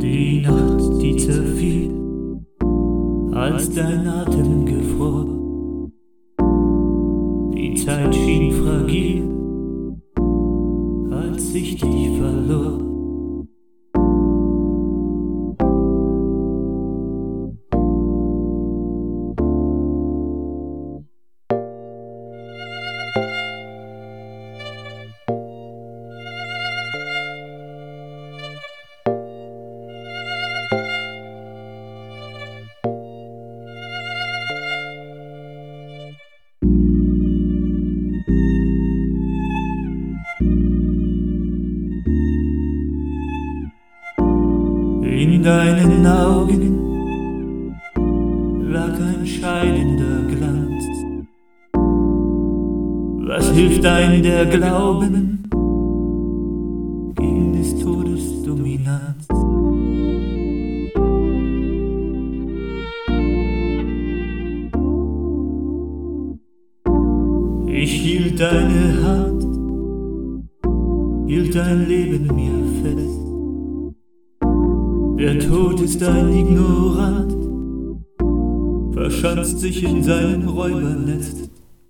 Die Nacht, die zerfiel, als dein Atem gefror. Die Zeit schien fragil, als ich dich verlor. In deinen Augen lag ein scheidender Glanz. Was hilft ein der Glauben gegen des Todes Dominanz? Ich hielt deine Hand, hielt dein Leben mir fest. Der Tod ist ein Ignorant, verschanzt sich in seinem Räubernest.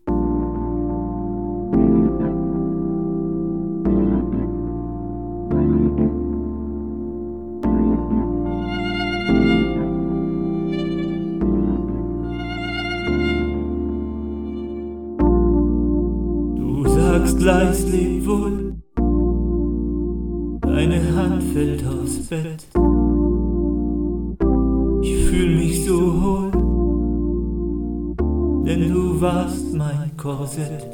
Du sagst leis, leb wohl, deine Hand fällt aufs Bett. Ich fühl mich so hohl, denn du warst mein Korsett.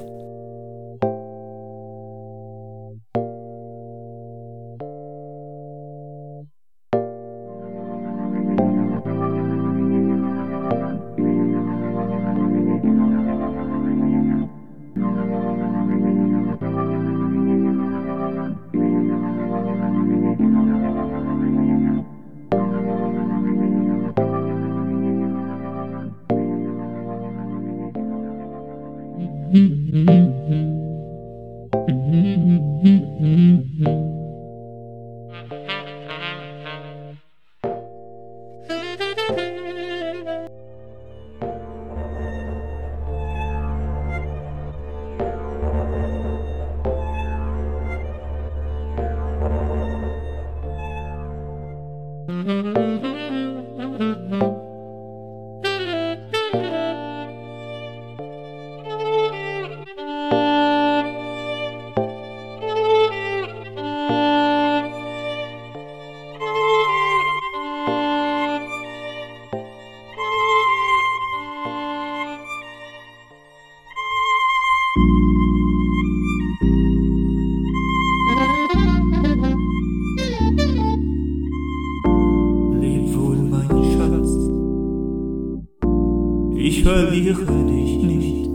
Ich verliere dich nicht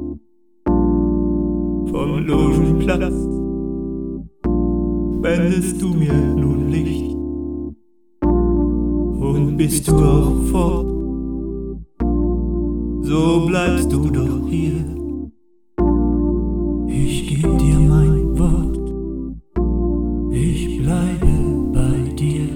vom Logenplatz, spendest du mir nun Licht und bist du auch fort, so bleibst du doch hier. Ich geb dir mein Wort, ich bleibe bei dir.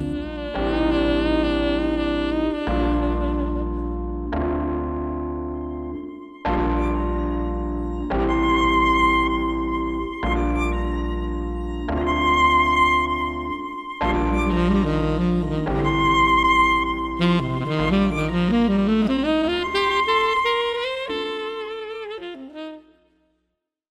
Mm-hmm.